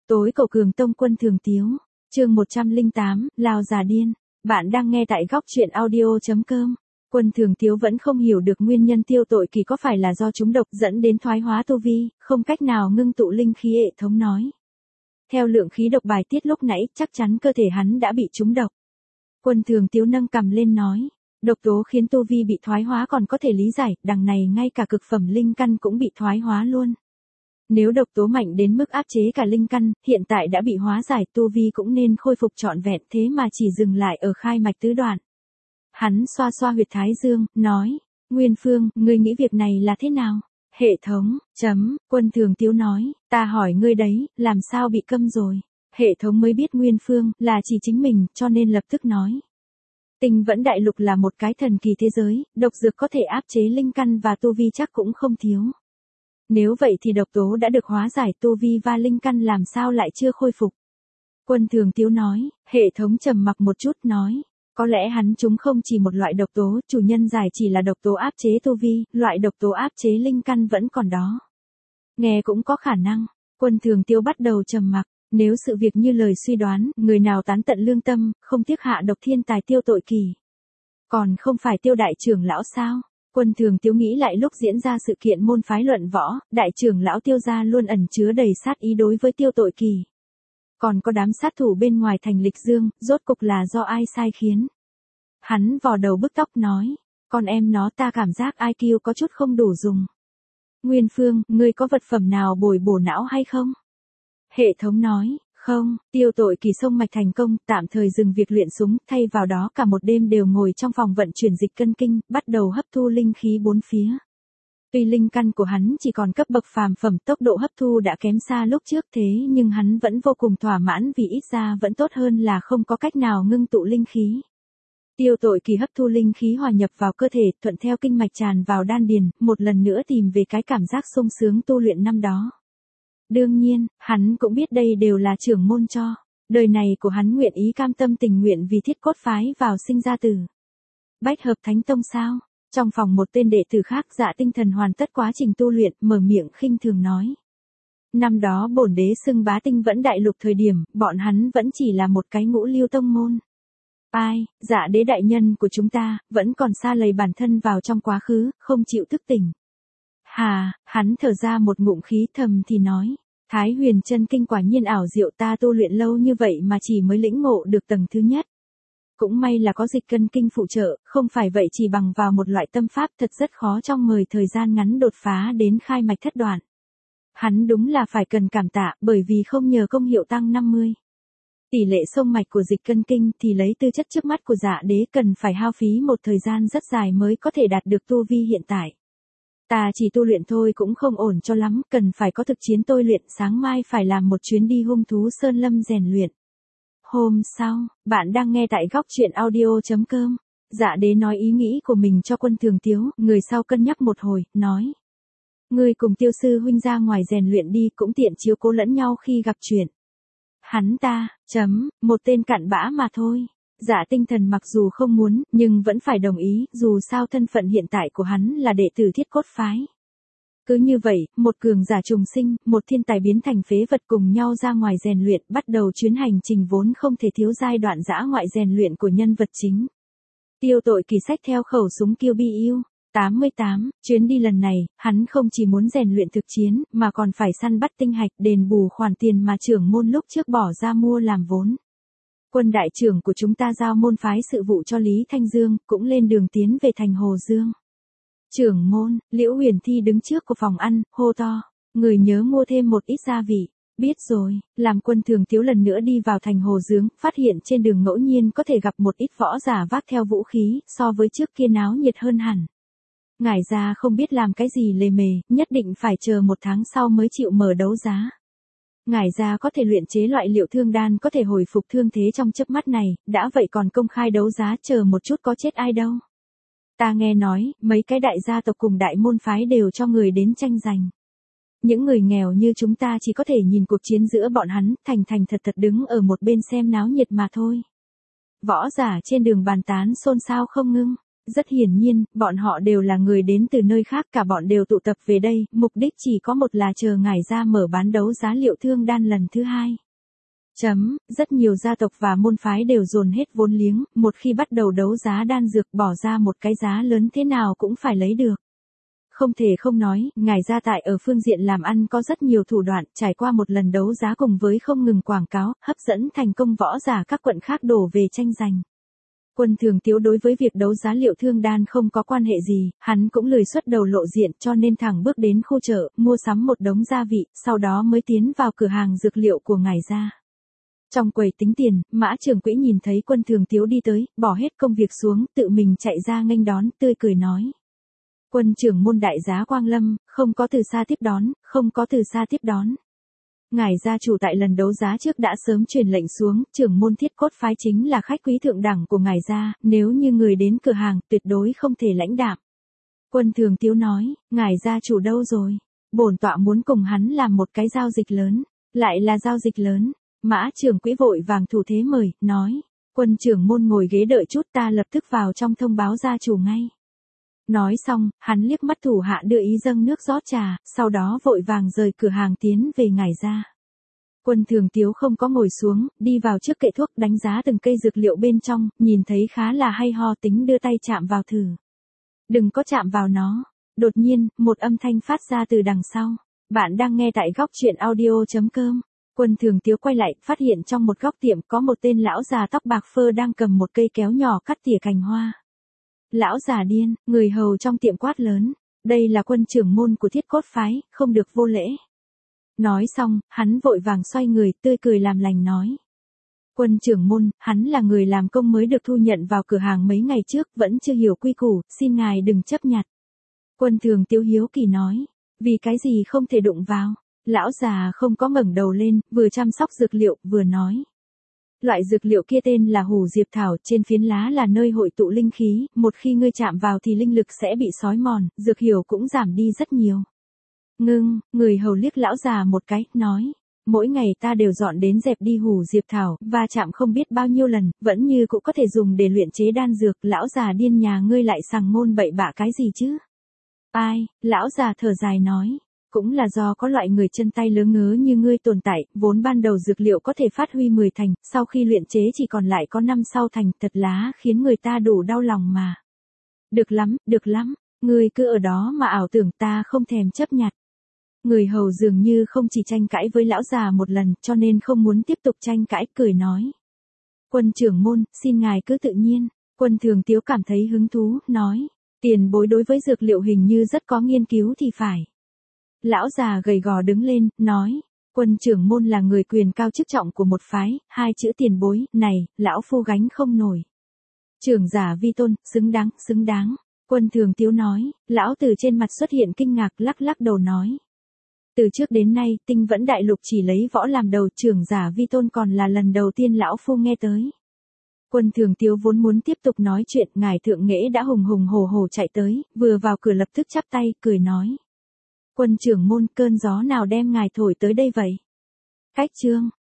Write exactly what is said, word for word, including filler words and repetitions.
Tối cầu cường tông Quân Thường Tiếu, chương một trăm lẻ tám, Lào già điên. Bạn đang nghe tại góc truyện audio chấm com. Quân Thường Tiếu vẫn không hiểu được nguyên nhân Tiêu Tội Kỳ có phải là do trúng độc dẫn đến thoái hóa tu vi, không cách nào ngưng tụ linh khí. Hệ thống nói. Theo lượng khí độc bài tiết lúc nãy, chắc chắn cơ thể hắn đã bị trúng độc. Quân Thường Tiếu nâng cằm lên nói. Độc tố khiến tu vi bị thoái hóa còn có thể lý giải, đằng này ngay cả cực phẩm linh căn cũng bị thoái hóa luôn. Nếu độc tố mạnh đến mức áp chế cả linh căn, hiện tại đã bị hóa giải, tu vi cũng nên khôi phục trọn vẹn, thế mà chỉ dừng lại ở khai mạch tứ đoạn. Hắn xoa xoa huyệt thái dương, nói, Nguyên Phương, ngươi nghĩ việc này là thế nào? Hệ thống, chấm, Quân Thường Tiếu nói, ta hỏi ngươi đấy, làm sao bị câm rồi? Hệ thống mới biết Nguyên Phương là chỉ chính mình, cho nên lập tức nói. Tinh Vẫn Đại Lục là một cái thần kỳ thế giới, độc dược có thể áp chế linh căn và tu vi chắc cũng không thiếu. Nếu vậy thì độc tố đã được hóa giải, tu vi và linh căn làm sao lại chưa khôi phục? Quân Thường Tiếu nói, hệ thống trầm mặc một chút nói, có lẽ hắn chúng không chỉ một loại độc tố, chủ nhân giải chỉ là độc tố áp chế tu vi, loại độc tố áp chế linh căn vẫn còn đó. Nghe cũng có khả năng, Quân Thường Tiếu bắt đầu trầm mặc, nếu sự việc như lời suy đoán, người nào tán tận lương tâm, không tiếc hạ độc thiên tài Tiêu Tội Kỳ. Còn không phải Tiêu đại trưởng lão sao? Quân Thường Tiếu nghĩ lại lúc diễn ra sự kiện môn phái luận võ, đại trưởng lão Tiêu gia luôn ẩn chứa đầy sát ý đối với Tiêu Tội Kỳ. Còn có đám sát thủ bên ngoài thành Lịch Dương, rốt cục là do ai sai khiến? Hắn vò đầu bứt tóc nói, con em nó ta cảm giác i kiu có chút không đủ dùng. Nguyên Phương, ngươi có vật phẩm nào bồi bổ não hay không? Hệ thống nói, không, Tiêu Tội Kỳ xông mạch thành công, tạm thời dừng việc luyện súng, thay vào đó cả một đêm đều ngồi trong phòng vận chuyển dịch cân kinh, bắt đầu hấp thu linh khí bốn phía. Tuy linh căn của hắn chỉ còn cấp bậc phàm phẩm, tốc độ hấp thu đã kém xa lúc trước, thế nhưng hắn vẫn vô cùng thỏa mãn vì ít ra vẫn tốt hơn là không có cách nào ngưng tụ linh khí. Tiêu Tội Kỳ hấp thu linh khí hòa nhập vào cơ thể, thuận theo kinh mạch tràn vào đan điền, một lần nữa tìm về cái cảm giác sung sướng tu luyện năm đó. Đương nhiên, hắn cũng biết đây đều là trưởng môn cho. Đời này của hắn nguyện ý cam tâm tình nguyện vì Thiết Cốt phái vào sinh ra từ Bách Hợp Thánh Tông sao? Trong phòng một tên đệ tử khác Dạ Tinh Thần hoàn tất quá trình tu luyện, mở miệng khinh thường nói. Năm đó bổn đế xưng bá Tinh Vẫn Đại Lục thời điểm, bọn hắn vẫn chỉ là một cái ngũ lưu tông môn. Ai, Dạ đế đại nhân của chúng ta, vẫn còn xa lầy bản thân vào trong quá khứ, không chịu thức tỉnh. Hà, hắn thở ra một ngụm khí thầm thì nói, Thái Huyền Chân Kinh quả nhiên ảo diệu, ta tu luyện lâu như vậy mà chỉ mới lĩnh ngộ được tầng thứ nhất. Cũng may là có dịch cân kinh phụ trợ, không phải vậy chỉ bằng vào một loại tâm pháp thật rất khó trong mười thời gian ngắn đột phá đến khai mạch thất đoạn. Hắn đúng là phải cần cảm tạ, bởi vì không nhờ công hiệu tăng năm mươi. Tỷ lệ xông mạch của dịch cân kinh thì lấy tư chất trước mắt của Dạ đế cần phải hao phí một thời gian rất dài mới có thể đạt được tu vi hiện tại. Ta chỉ tu luyện thôi cũng không ổn cho lắm, cần phải có thực chiến tôi luyện, sáng mai phải làm một chuyến đi hung thú sơn lâm rèn luyện. Hôm sau, bạn đang nghe tại góc truyện audio chấm com. Dạ đế nói ý nghĩ của mình cho Quân Thường Tiếu, người sau cân nhắc một hồi, nói. Ngươi cùng Tiêu sư huynh ra ngoài rèn luyện đi, cũng tiện chiếu cố lẫn nhau khi gặp chuyện. Hắn ta, chấm, một tên cặn bã mà thôi. Dạ Tinh Thần mặc dù không muốn, nhưng vẫn phải đồng ý, dù sao thân phận hiện tại của hắn là đệ tử Thiết Cốt phái. Cứ như vậy, một cường giả trùng sinh, một thiên tài biến thành phế vật cùng nhau ra ngoài rèn luyện, bắt đầu chuyến hành trình vốn không thể thiếu giai đoạn dã ngoại rèn luyện của nhân vật chính. Tiêu Tội Kỳ xách theo khẩu súng Kill Bill tám mươi tám, chuyến đi lần này, hắn không chỉ muốn rèn luyện thực chiến, mà còn phải săn bắt tinh hạch đền bù khoản tiền mà trưởng môn lúc trước bỏ ra mua làm vốn. Quân đại trưởng của chúng ta giao môn phái sự vụ cho Lý Thanh Dương, cũng lên đường tiến về thành Hồ Dương. Trưởng môn, Liễu Huyền Thi đứng trước của phòng ăn, hô to, người nhớ mua thêm một ít gia vị. Biết rồi, làm Quân Thường Tiếu lần nữa đi vào thành Hồ Dương, phát hiện trên đường ngẫu nhiên có thể gặp một ít võ giả vác theo vũ khí, so với trước kia náo nhiệt hơn hẳn. Ngải ra không biết làm cái gì lề mề, nhất định phải chờ một tháng sau mới chịu mở đấu giá. Ngải ra có thể luyện chế loại liệu thương đan có thể hồi phục thương thế trong chớp mắt này, đã vậy còn công khai đấu giá, chờ một chút có chết ai đâu. Ta nghe nói, mấy cái đại gia tộc cùng đại môn phái đều cho người đến tranh giành. Những người nghèo như chúng ta chỉ có thể nhìn cuộc chiến giữa bọn hắn, thành thành thật thật đứng ở một bên xem náo nhiệt mà thôi. Võ giả trên đường bàn tán xôn xao không ngưng. Rất hiển nhiên, bọn họ đều là người đến từ nơi khác, cả bọn đều tụ tập về đây, mục đích chỉ có một là chờ ngài ra mở bán đấu giá Liệu Thương Đan lần thứ hai. Chấm, rất nhiều gia tộc và môn phái đều dồn hết vốn liếng, một khi bắt đầu đấu giá đan dược bỏ ra một cái giá lớn thế nào cũng phải lấy được. Không thể không nói, ngài gia tại ở phương diện làm ăn có rất nhiều thủ đoạn, trải qua một lần đấu giá cùng với không ngừng quảng cáo, hấp dẫn thành công võ giả các quận khác đổ về tranh giành. Quân Thường Tiếu đối với việc đấu giá Liệu Thương Đan không có quan hệ gì, hắn cũng lười xuất đầu lộ diện cho nên thẳng bước đến khu chợ, mua sắm một đống gia vị, sau đó mới tiến vào cửa hàng dược liệu của ngài gia. Trong quầy tính tiền, Mã trưởng quỹ nhìn thấy Quân Thường Tiếu đi tới, bỏ hết công việc xuống, tự mình chạy ra nghênh đón, tươi cười nói. Quân trưởng môn đại giá Quang Lâm, không có từ xa tiếp đón, không có từ xa tiếp đón. Ngài gia chủ tại lần đấu giá trước đã sớm truyền lệnh xuống, trưởng môn Thiết Cốt phái chính là khách quý thượng đẳng của ngài gia, nếu như người đến cửa hàng, tuyệt đối không thể lãnh đạm. Quân Thường Tiếu nói, ngài gia chủ đâu rồi? Bổn tọa muốn cùng hắn làm một cái giao dịch lớn, lại là giao dịch lớn. Mã trưởng quỹ vội vàng thủ thế mời, nói, quân trưởng môn ngồi ghế đợi chút, ta lập tức vào trong thông báo gia chủ ngay. Nói xong, hắn liếc mắt thủ hạ đưa ý dâng nước rót trà, sau đó vội vàng rời cửa hàng tiến về ngài gia. Quân Thường Tiếu không có ngồi xuống, đi vào trước kệ thuốc đánh giá từng cây dược liệu bên trong, nhìn thấy khá là hay ho tính đưa tay chạm vào thử. Đừng có chạm vào nó. Đột nhiên, một âm thanh phát ra từ đằng sau. Bạn đang nghe tại góc truyện audio chấm com. Quân Thường Tiếu quay lại, phát hiện trong một góc tiệm có một tên lão già tóc bạc phơ đang cầm một cây kéo nhỏ cắt tỉa cành hoa. Lão già điên, người hầu trong tiệm quát lớn. Đây là quân trưởng môn của Thiết Cốt phái, không được vô lễ. Nói xong, hắn vội vàng xoay người, tươi cười làm lành nói. Quân trưởng môn, hắn là người làm công mới được thu nhận vào cửa hàng mấy ngày trước, vẫn chưa hiểu quy củ, xin ngài đừng chấp nhặt. Quân Thường Tiếu hiếu kỳ nói, vì cái gì không thể đụng vào. Lão già không có ngẩng đầu lên, vừa chăm sóc dược liệu, vừa nói. Loại dược liệu kia tên là hủ diệp thảo, trên phiến lá là nơi hội tụ linh khí, một khi ngươi chạm vào thì linh lực sẽ bị xói mòn, dược hiệu cũng giảm đi rất nhiều. Ngưng, người hầu liếc lão già một cái, nói. Mỗi ngày ta đều dọn đến dẹp đi hủ diệp thảo, và chạm không biết bao nhiêu lần, vẫn như cũng có thể dùng để luyện chế đan dược, lão già điên nhà ngươi lại sằng ngôn bậy bạ cái gì chứ? Ai, lão già thở dài nói. Cũng là do có loại người chân tay lớ ngớ như ngươi tồn tại, vốn ban đầu dược liệu có thể phát huy mười thành, sau khi luyện chế chỉ còn lại có năm sau thành, thật lá khiến người ta đủ đau lòng mà. Được lắm, được lắm, ngươi cứ ở đó mà ảo tưởng, ta không thèm chấp nhặt. Người hầu dường như không chỉ tranh cãi với lão già một lần, cho nên không muốn tiếp tục tranh cãi, cười nói. Quân trưởng môn, xin ngài cứ tự nhiên. Quân Thường Tiếu cảm thấy hứng thú, nói. Tiền bối đối với dược liệu hình như rất có nghiên cứu thì phải. Lão già gầy gò đứng lên, nói, quân trưởng môn là người quyền cao chức trọng của một phái, hai chữ tiền bối, này, lão phu gánh không nổi. Trưởng giả vi tôn, xứng đáng, xứng đáng. Quân Thường Tiếu nói, lão từ trên mặt xuất hiện kinh ngạc, lắc lắc đầu nói. Từ trước đến nay, Tinh Vẫn Đại Lục chỉ lấy võ làm đầu, trưởng giả vi tôn còn là lần đầu tiên lão phu nghe tới. Quân Thường Tiếu vốn muốn tiếp tục nói chuyện, ngài thượng nghệ đã hùng hùng hổ hổ chạy tới, vừa vào cửa lập tức chắp tay, cười nói. Quân trưởng môn, cơn gió nào đem ngài thổi tới đây vậy? Cách chương.